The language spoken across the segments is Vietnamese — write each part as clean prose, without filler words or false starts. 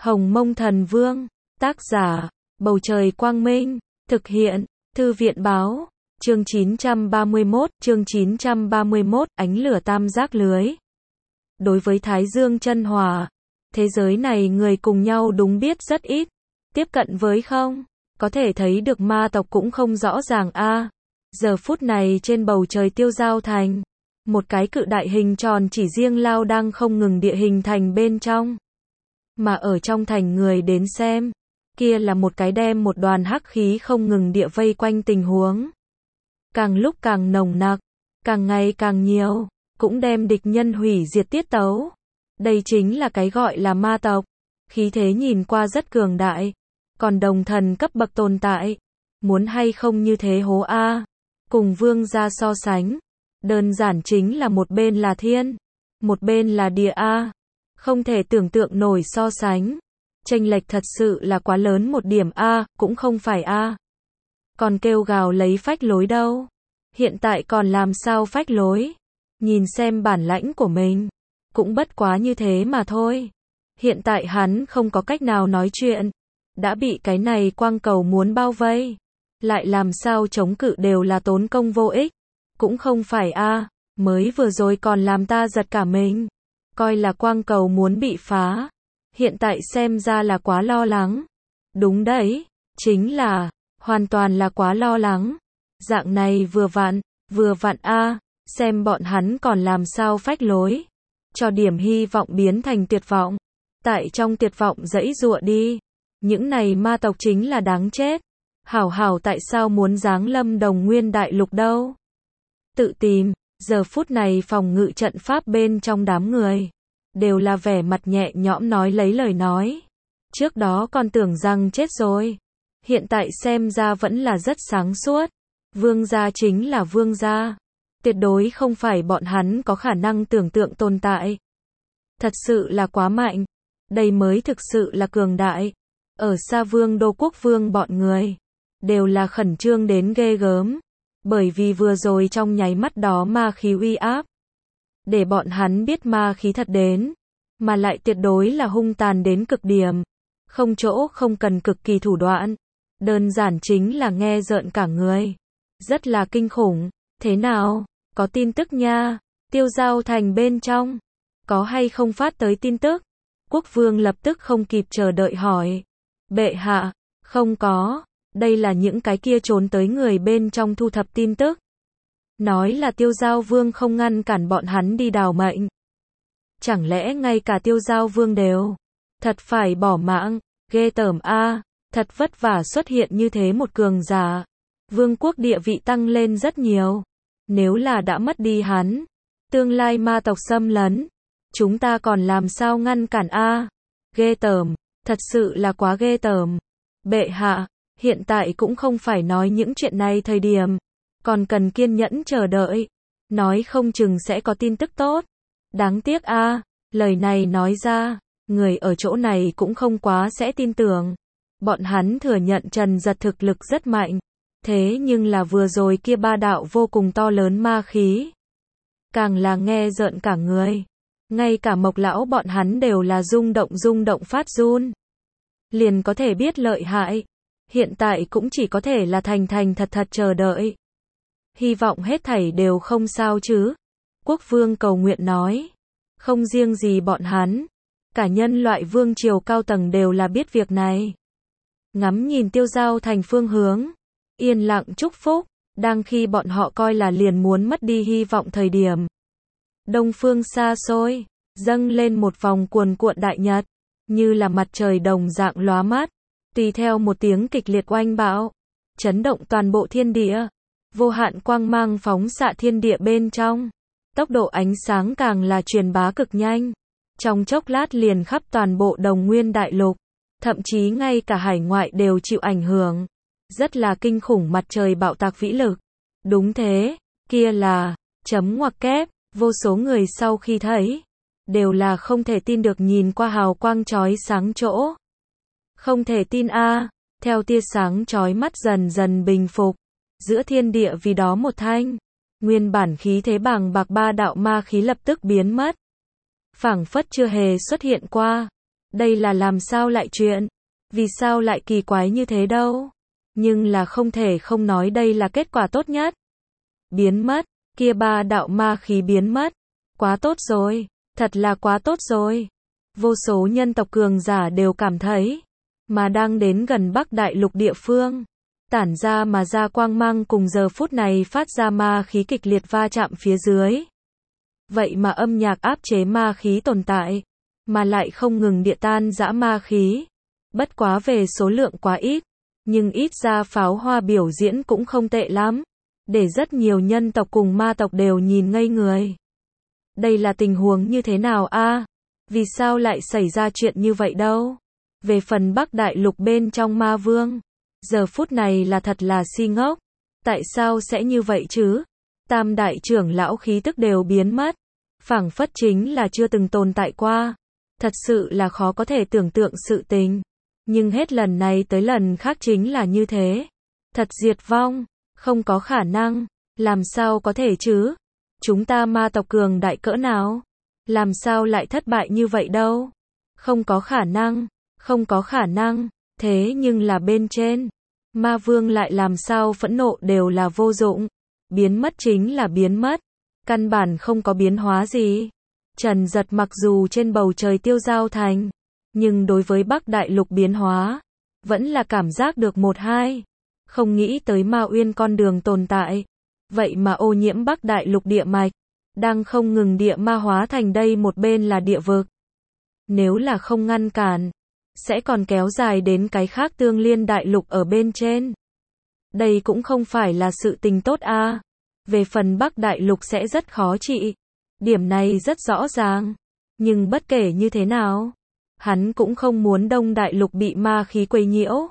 Hồng Mông Thần Vương, tác giả, Bầu Trời Quang Minh, thực hiện, Thư viện Báo, chương 931, ánh lửa tam giác lưới. Đối với Thái Dương chân hỏa, thế giới này người cùng nhau đúng biết rất ít, tiếp cận với không, có thể thấy được ma tộc cũng không rõ ràng a. Giờ phút này trên bầu trời Tiêu Giao Thành, một cái cự đại hình tròn chỉ riêng lao đang không ngừng địa hình thành bên trong. Mà ở trong thành người đến xem, kia là một cái đem một đoàn hắc khí không ngừng địa vây quanh tình huống. Càng lúc càng nồng nặc, càng ngày càng nhiều, cũng đem địch nhân hủy diệt tiết tấu. Đây chính là cái gọi là ma tộc, khí thế nhìn qua rất cường đại, còn đồng thần cấp bậc tồn tại, muốn hay không như thế hố a. Cùng vương gia so sánh, đơn giản chính là một bên là thiên, một bên là địa a. Không thể tưởng tượng nổi so sánh. Chênh lệch thật sự là quá lớn một điểm a, cũng không phải a. Còn kêu gào lấy phách lối đâu. Hiện tại còn làm sao phách lối? Nhìn xem bản lãnh của mình, cũng bất quá như thế mà thôi. Hiện tại hắn không có cách nào nói chuyện, đã bị cái này quang cầu muốn bao vây, lại làm sao chống cự đều là tốn công vô ích. Cũng không phải a, mới vừa rồi còn làm ta giật cả mình, coi là quang cầu muốn bị phá, hiện tại xem ra là quá lo lắng. Đúng đấy, chính là, hoàn toàn là quá lo lắng. Dạng này vừa vặn a, xem bọn hắn còn làm sao phách lối, cho điểm hy vọng biến thành tuyệt vọng, tại trong tuyệt vọng giãy giụa đi. Những này ma tộc chính là đáng chết. Hảo tại sao muốn giáng lâm Đồng Nguyên Đại Lục đâu? Tự tìm. Giờ phút này phòng ngự trận pháp bên trong đám người đều là vẻ mặt nhẹ nhõm nói lấy lời nói. Trước đó còn tưởng rằng chết rồi, hiện tại xem ra vẫn là rất sáng suốt. Vương gia chính là vương gia, tuyệt đối không phải bọn hắn có khả năng tưởng tượng tồn tại. Thật sự là quá mạnh, đây mới thực sự là cường đại. Ở xa Vương Đô Quốc Vương bọn người đều là khẩn trương đến ghê gớm, bởi vì vừa rồi trong nháy mắt đó ma khí uy áp, để bọn hắn biết ma khí thật đến, mà lại tuyệt đối là hung tàn đến cực điểm, không chỗ không cần cực kỳ thủ đoạn, đơn giản chính là nghe rợn cả người, rất là kinh khủng. Thế nào, có tin tức nha? Tiêu Giao Thành bên trong, có hay không phát tới tin tức? Quốc vương lập tức không kịp chờ đợi hỏi. Bệ hạ, không có, đây là những cái kia trốn tới người bên trong thu thập tin tức. Nói là Tiêu Giao Vương không ngăn cản bọn hắn đi đào mệnh. Chẳng lẽ ngay cả Tiêu Giao Vương đều thật phải bỏ mạng, ghê tởm a, thật vất vả xuất hiện như thế một cường giả. Vương quốc địa vị tăng lên rất nhiều. Nếu là đã mất đi hắn, tương lai ma tộc xâm lấn, chúng ta còn làm sao ngăn cản a? Ghê tởm, thật sự là quá ghê tởm. Bệ hạ, hiện tại cũng không phải nói những chuyện này thời điểm, còn cần kiên nhẫn chờ đợi, nói không chừng sẽ có tin tức tốt. Đáng tiếc a, lời này nói ra, người ở chỗ này cũng không quá sẽ tin tưởng. Bọn hắn thừa nhận Trần Giật thực lực rất mạnh, thế nhưng là vừa rồi kia ba đạo vô cùng to lớn ma khí, càng là nghe rợn cả người. Ngay cả Mộc lão bọn hắn đều là rung động phát run. Liền có thể biết lợi hại. Hiện tại cũng chỉ có thể là thành thật chờ đợi. Hy vọng hết thảy đều không sao chứ. Quốc vương cầu nguyện nói. Không riêng gì bọn hắn, cả nhân loại vương triều cao tầng đều là biết việc này. Ngắm nhìn Tiêu Giao Thành phương hướng, yên lặng chúc phúc, đang khi bọn họ coi là liền muốn mất đi hy vọng thời điểm. Đông phương xa xôi, dâng lên một vòng cuồn cuộn đại nhật, như là mặt trời đồng dạng lóa mắt, tùy theo một tiếng kịch liệt oanh bão, chấn động toàn bộ thiên địa, vô hạn quang mang phóng xạ thiên địa bên trong, tốc độ ánh sáng càng là truyền bá cực nhanh, trong chốc lát liền khắp toàn bộ Đồng Nguyên Đại Lục, thậm chí ngay cả hải ngoại đều chịu ảnh hưởng, rất là kinh khủng mặt trời bạo tạc vĩ lực. Đúng thế, kia là, chấm ngoặc kép, vô số người sau khi thấy, đều là không thể tin được nhìn qua hào quang chói sáng chỗ. Không thể tin a, theo tia sáng chói mắt dần dần bình phục, giữa thiên địa vì đó một thanh, nguyên bản khí thế bàng bạc ba đạo ma khí lập tức biến mất. Phảng phất chưa hề xuất hiện qua, Đây là làm sao lại chuyện? Vì sao lại kỳ quái như thế đâu? Nhưng là không thể không nói đây là kết quả tốt nhất. Biến mất, kia 3 đạo ma khí biến mất. Quá tốt rồi, thật là quá tốt rồi. Vô số nhân tộc cường giả đều cảm thấy, mà đang đến gần Bắc Đại Lục địa phương, tản ra mà ra quang mang cùng giờ phút này phát ra ma khí kịch liệt va chạm phía dưới. Vậy mà âm nhạc áp chế ma khí tồn tại, mà lại không ngừng địa tan dã ma khí. Bất quá về số lượng quá ít, nhưng ít ra pháo hoa biểu diễn cũng không tệ lắm, để rất nhiều nhân tộc cùng ma tộc đều nhìn ngây người. Đây là tình huống như thế nào a? Vì sao lại xảy ra chuyện như vậy đâu? Về phần Bắc Đại Lục bên trong ma vương, giờ phút này là thật là si ngốc. Tại sao sẽ như vậy chứ? Tam đại trưởng lão khí tức đều biến mất, phảng phất chính là chưa từng tồn tại qua. Thật sự là khó có thể tưởng tượng sự tình. Nhưng hết lần này tới lần khác chính là như thế. Thật diệt vong, không có khả năng, làm sao có thể chứ? Chúng ta ma tộc cường đại cỡ nào? Làm sao lại thất bại như vậy đâu? Không có khả năng, không có khả năng, thế nhưng là bên trên. Ma vương lại làm sao phẫn nộ đều là vô dụng. Biến mất chính là biến mất, căn bản không có biến hóa gì. Trần Giật mặc dù trên bầu trời tiêu giao thành, nhưng đối với Bắc Đại Lục biến hóa, vẫn là cảm giác được một hai. Không nghĩ tới Ma Uyên con đường tồn tại, vậy mà ô nhiễm Bắc Đại Lục địa mạch, đang không ngừng địa ma hóa thành đây một bên là địa vực. Nếu là không ngăn cản, sẽ còn kéo dài đến cái khác Tương Liên Đại Lục ở bên trên. Đây cũng không phải là sự tình tốt a. Về phần Bắc Đại Lục sẽ rất khó trị. Điểm này rất rõ ràng. Nhưng bất kể như thế nào, hắn cũng không muốn Đông Đại Lục bị ma khí quấy nhiễu.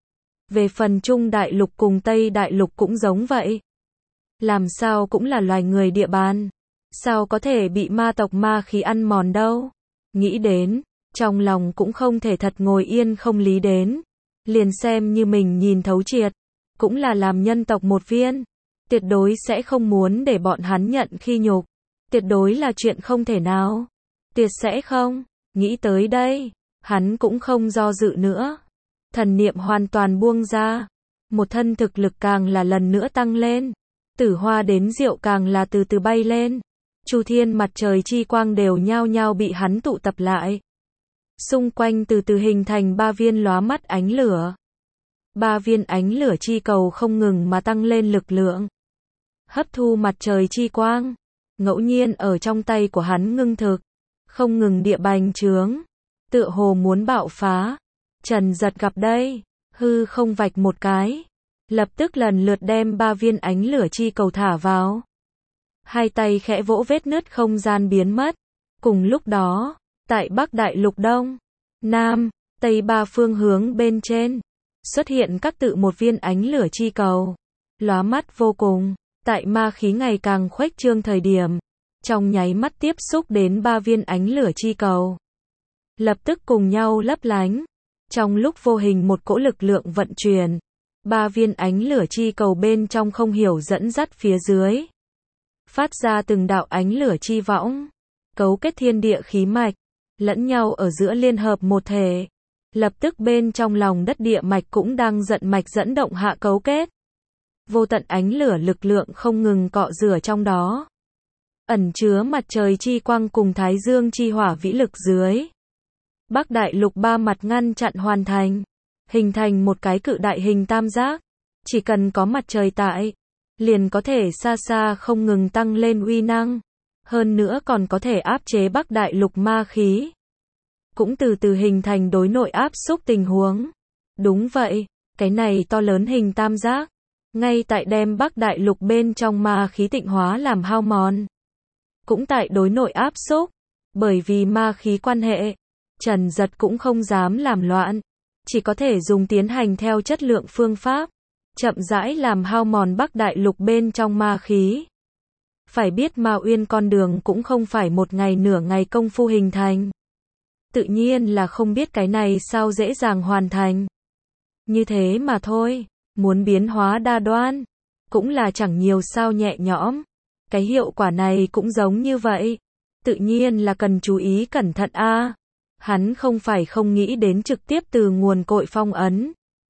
Về phần Trung Đại Lục cùng Tây Đại Lục cũng giống vậy. Làm sao cũng là loài người địa bàn. Sao có thể bị ma tộc ma khí ăn mòn đâu. Nghĩ đến, trong lòng cũng không thể thật ngồi yên không lý đến. Liền xem như mình nhìn thấu triệt, cũng là làm nhân tộc một viên. Tuyệt đối sẽ không muốn để bọn hắn nhận khi nhục. Tuyệt đối là chuyện không thể nào. Tuyệt sẽ không. Nghĩ tới đây, hắn cũng không do dự nữa. Thần niệm hoàn toàn buông ra. Một thân thực lực càng là lần nữa tăng lên. Tử hoa đến diệu càng là từ từ bay lên. Chu thiên mặt trời chi quang đều nhao nhao bị hắn tụ tập lại. Xung quanh từ từ hình thành 3 viên lóa mắt ánh lửa. 3 viên ánh lửa chi cầu không ngừng mà tăng lên lực lượng. Hấp thu mặt trời chi quang. Ngẫu nhiên ở trong tay của hắn ngưng thực. Không ngừng địa bành trướng. Tựa hồ muốn bạo phá. Trần Giật gặp đây. Hư không vạch một cái. Lập tức lần lượt đem 3 viên ánh lửa chi cầu thả vào. Hai tay khẽ vỗ vết nứt không gian biến mất. Cùng lúc đó, tại Bắc Đại Lục Đông, Nam, Tây 3 phương hướng bên trên, xuất hiện các tự một viên ánh lửa chi cầu. Lóa mắt vô cùng, tại ma khí ngày càng khuếch trương thời điểm, trong nháy mắt tiếp xúc đến 3 viên ánh lửa chi cầu. Lập tức cùng nhau lấp lánh. Trong lúc vô hình một cỗ lực lượng vận chuyển, 3 viên ánh lửa chi cầu bên trong không hiểu dẫn dắt phía dưới. Phát ra từng đạo ánh lửa chi võng, cấu kết thiên địa khí mạch, lẫn nhau ở giữa liên hợp một thể. Lập tức bên trong lòng đất địa mạch cũng đang giận mạch dẫn động hạ cấu kết. Vô tận ánh lửa lực lượng không ngừng cọ rửa trong đó. Ẩn chứa mặt trời chi quang cùng thái dương chi hỏa vĩ lực dưới. Bắc Đại Lục 3 mặt ngăn chặn hoàn thành, hình thành một cái cự đại hình tam giác. Chỉ cần có mặt trời tại, liền có thể xa xa không ngừng tăng lên uy năng. Hơn nữa còn có thể áp chế Bắc Đại Lục ma khí. Cũng từ từ hình thành đối nội áp xúc tình huống. Đúng vậy, cái này to lớn hình tam giác, ngay tại đem Bắc Đại Lục bên trong ma khí tịnh hóa làm hao mòn. Cũng tại đối nội áp xúc, bởi vì ma khí quan hệ, Trần Giật cũng không dám làm loạn, chỉ có thể dùng tiến hành theo chất lượng phương pháp, chậm rãi làm hao mòn Bắc Đại Lục bên trong ma khí. Phải biết Ma Uyên con đường cũng không phải một ngày nửa ngày công phu hình thành. Tự nhiên là không biết cái này sao dễ dàng hoàn thành. Như thế mà thôi, muốn biến hóa đa đoan, cũng là chẳng nhiều sao nhẹ nhõm. Cái hiệu quả này cũng giống như vậy, tự nhiên là cần chú ý cẩn thận a. Hắn không phải không nghĩ đến trực tiếp từ nguồn cội phong ấn.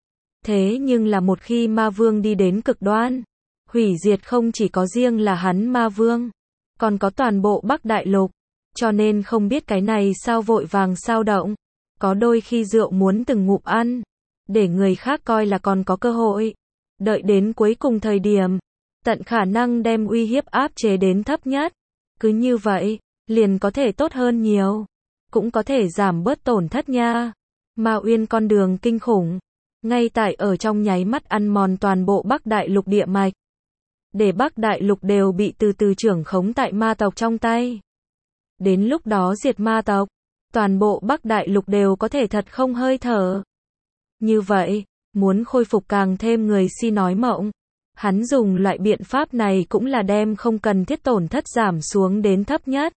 Thế nhưng là một khi ma vương đi đến cực đoan, hủy diệt không chỉ có riêng là hắn ma vương, còn có toàn bộ Bắc Đại Lục. Cho nên không biết cái này sao vội vàng sao động. Có đôi khi rượu muốn từng ngụm ăn, để người khác coi là còn có cơ hội. Đợi đến cuối cùng thời điểm, tận khả năng đem uy hiếp áp chế đến thấp nhất. Cứ như vậy, liền có thể tốt hơn nhiều. Cũng có thể giảm bớt tổn thất nha. Ma Uyên con đường kinh khủng, ngay tại ở trong nháy mắt ăn mòn toàn bộ Bắc Đại Lục địa mạch. Để Bắc Đại Lục đều bị từ từ trưởng khống tại ma tộc trong tay. Đến lúc đó diệt ma tộc, toàn bộ Bắc Đại Lục đều có thể thật không hơi thở. Như vậy, muốn khôi phục càng thêm người si nói mộng. Hắn dùng loại biện pháp này cũng là đem không cần thiết tổn thất giảm xuống đến thấp nhất.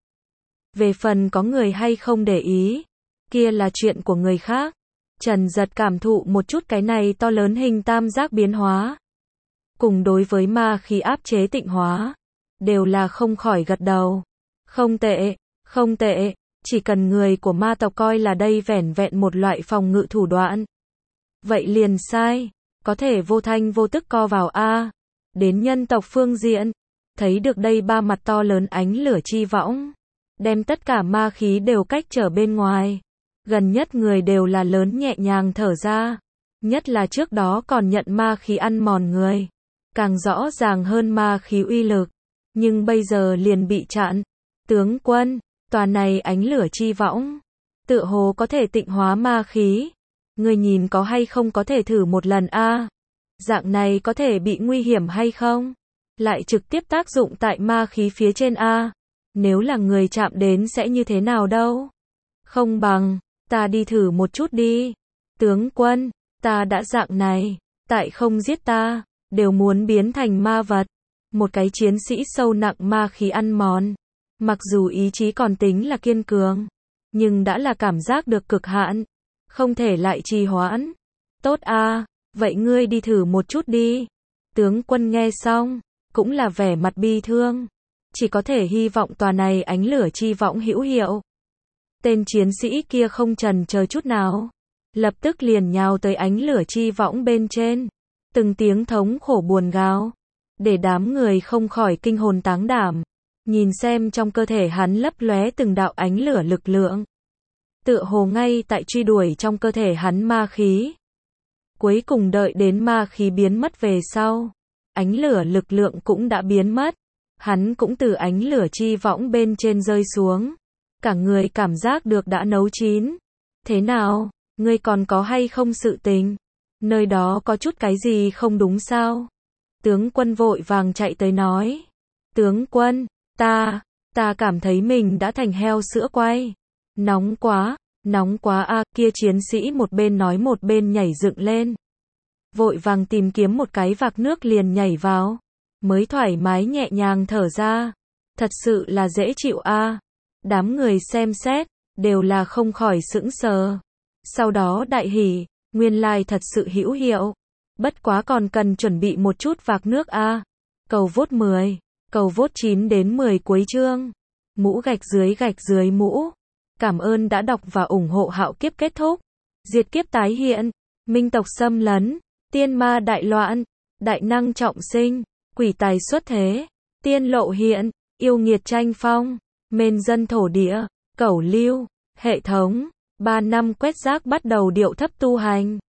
Về phần có người hay không để ý, kia là chuyện của người khác. Trần Giật cảm thụ một chút cái này to lớn hình tam giác biến hóa. Cùng đối với ma khí áp chế tịnh hóa, đều là không khỏi gật đầu. Không tệ, không tệ, chỉ cần người của ma tộc coi là đây vẻn vẹn một loại phòng ngự thủ đoạn. Vậy liền sai, có thể vô thanh vô tức co vào A. Đến nhân tộc phương diện, thấy được đây ba mặt to lớn ánh lửa chi võng, đem tất cả ma khí đều cách trở bên ngoài. Gần nhất người đều là lớn nhẹ nhàng thở ra, nhất là trước đó còn nhận ma khí ăn mòn người, càng rõ ràng hơn ma khí uy lực, nhưng bây giờ liền bị chặn. Tướng quân, tòa này ánh lửa chi võng, tựa hồ có thể tịnh hóa ma khí. Người nhìn có hay không có thể thử một lần a? Dạng này có thể bị nguy hiểm hay không? Lại trực tiếp tác dụng tại ma khí phía trên a? Nếu là người chạm đến sẽ như thế nào đâu? Không bằng, ta đi thử một chút đi. Tướng quân, ta đã dạng này, tại không giết ta, đều muốn biến thành ma vật. Một cái chiến sĩ sâu nặng ma khí ăn mòn. Mặc dù ý chí còn tính là kiên cường, nhưng đã là cảm giác được cực hạn, không thể lại trì hoãn. Tốt a, vậy ngươi đi thử một chút đi. Tướng quân nghe xong, cũng là vẻ mặt bi thương. Chỉ có thể hy vọng tòa này ánh lửa chi võng hữu hiệu. Tên chiến sĩ kia không chần chờ chút nào, lập tức liền nhào tới ánh lửa chi võng bên trên. Từng tiếng thống khổ buồn gào, để đám người không khỏi kinh hồn táng đảm. Nhìn xem trong cơ thể hắn lấp lóe từng đạo ánh lửa lực lượng. Tựa hồ ngay tại truy đuổi trong cơ thể hắn ma khí. Cuối cùng đợi đến ma khí biến mất về sau, ánh lửa lực lượng cũng đã biến mất. Hắn cũng từ ánh lửa chi võng bên trên rơi xuống. Cả người cảm giác được đã nấu chín. Thế nào, ngươi còn có hay không sự tình? Nơi đó có chút cái gì không đúng sao? Tướng quân vội vàng chạy tới nói. Tướng quân, ta cảm thấy mình đã thành heo sữa quay. Nóng quá a, kia chiến sĩ một bên nói một bên nhảy dựng lên. Vội vàng tìm kiếm một cái vạc nước liền nhảy vào. Mới thoải mái nhẹ nhàng thở ra. Thật sự là dễ chịu a. Đám người xem xét, đều là không khỏi sững sờ. Sau đó đại hỉ, nguyên lai thật sự hữu hiệu. Bất quá còn cần chuẩn bị một chút vạc nước a. Cầu vote 10, cầu vote 9 đến 10 cuối chương. Mũ gạch dưới mũ. Cảm ơn đã đọc và ủng hộ Hạo Kiếp kết thúc. Diệt kiếp tái hiện, minh tộc xâm lấn, tiên ma đại loạn, đại năng trọng sinh, quỷ tài xuất thế, tiên lộ hiện, yêu nghiệt tranh phong, mên dân thổ địa, cẩu lưu, hệ thống, 3 năm quét rác bắt đầu điệu thấp tu hành.